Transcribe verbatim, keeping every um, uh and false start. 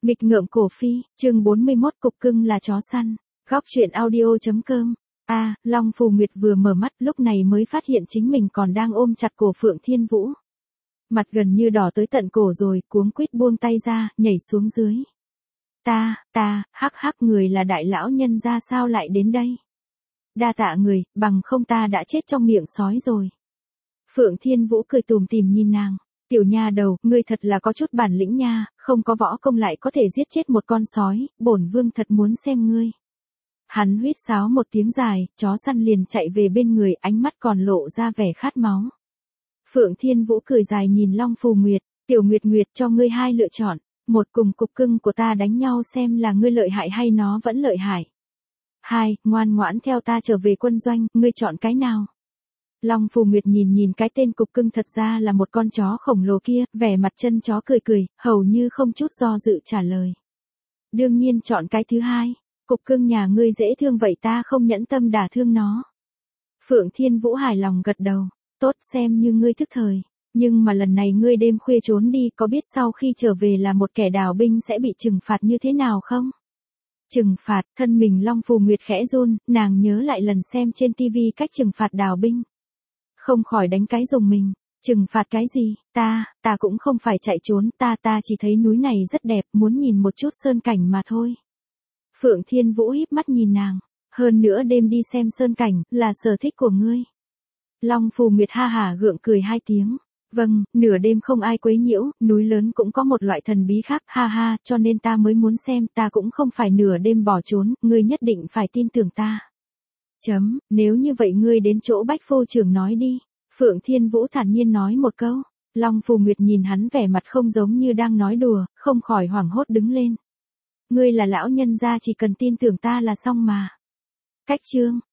Nghịch ngợm cổ phi, chương bốn mươi mốt cục cưng là chó săn. Góc truyện audio.com. A, à, Long Phù Nguyệt vừa mở mắt lúc này mới phát hiện chính mình còn đang ôm chặt cổ Phượng Thiên Vũ. Mặt gần như đỏ tới tận cổ rồi, cuống quýt buông tay ra, nhảy xuống dưới. Ta, ta, hắc hắc người là đại lão nhân ra sao lại đến đây? Đa tạ người, bằng không ta đã chết trong miệng sói rồi. Phượng Thiên Vũ cười tủm tỉm nhìn nàng. Tiểu nha đầu, ngươi thật là có chút bản lĩnh nha, không có võ công lại có thể giết chết một con sói, bổn vương thật muốn xem ngươi. Hắn huýt sáo một tiếng dài, chó săn liền chạy về bên người, ánh mắt còn lộ ra vẻ khát máu. Phượng Thiên Vũ cười dài nhìn Long Phù Nguyệt, Tiểu Nguyệt Nguyệt cho ngươi hai lựa chọn, một cùng cục cưng của ta đánh nhau xem là ngươi lợi hại hay nó vẫn lợi hại. Hai, ngoan ngoãn theo ta trở về quân doanh, ngươi chọn cái nào? Long Phù Nguyệt nhìn nhìn cái tên cục cưng thật ra là một con chó khổng lồ kia, vẻ mặt chân chó cười cười, hầu như không chút do dự trả lời. Đương nhiên chọn cái thứ hai, cục cưng nhà ngươi dễ thương vậy ta không nhẫn tâm đả thương nó. Phượng Thiên Vũ hài lòng gật đầu, tốt xem như ngươi thức thời, nhưng mà lần này ngươi đêm khuya trốn đi có biết sau khi trở về là một kẻ đào binh sẽ bị trừng phạt như thế nào không? Trừng phạt, thân mình Long Phù Nguyệt khẽ run, nàng nhớ lại lần xem trên tivi cách trừng phạt đào binh. Không khỏi đánh cái rùng mình, trừng phạt cái gì, ta, ta cũng không phải chạy trốn, ta ta chỉ thấy núi này rất đẹp, muốn nhìn một chút sơn cảnh mà thôi. Phượng Thiên Vũ híp mắt nhìn nàng, hơn nữa đêm đi xem sơn cảnh, là sở thích của ngươi. Long Phù Nguyệt ha hả gượng cười hai tiếng, vâng, nửa đêm không ai quấy nhiễu, núi lớn cũng có một loại thần bí khác, ha ha, cho nên ta mới muốn xem, ta cũng không phải nửa đêm bỏ trốn, ngươi nhất định phải tin tưởng ta. Chấm, nếu như vậy ngươi đến chỗ Bách Phu trưởng nói đi. Phượng Thiên Vũ thản nhiên nói một câu. Long Phù Nguyệt nhìn hắn vẻ mặt không giống như đang nói đùa, không khỏi hoảng hốt đứng lên. Ngươi là lão nhân gia chỉ cần tin tưởng ta là xong mà. Cách chương,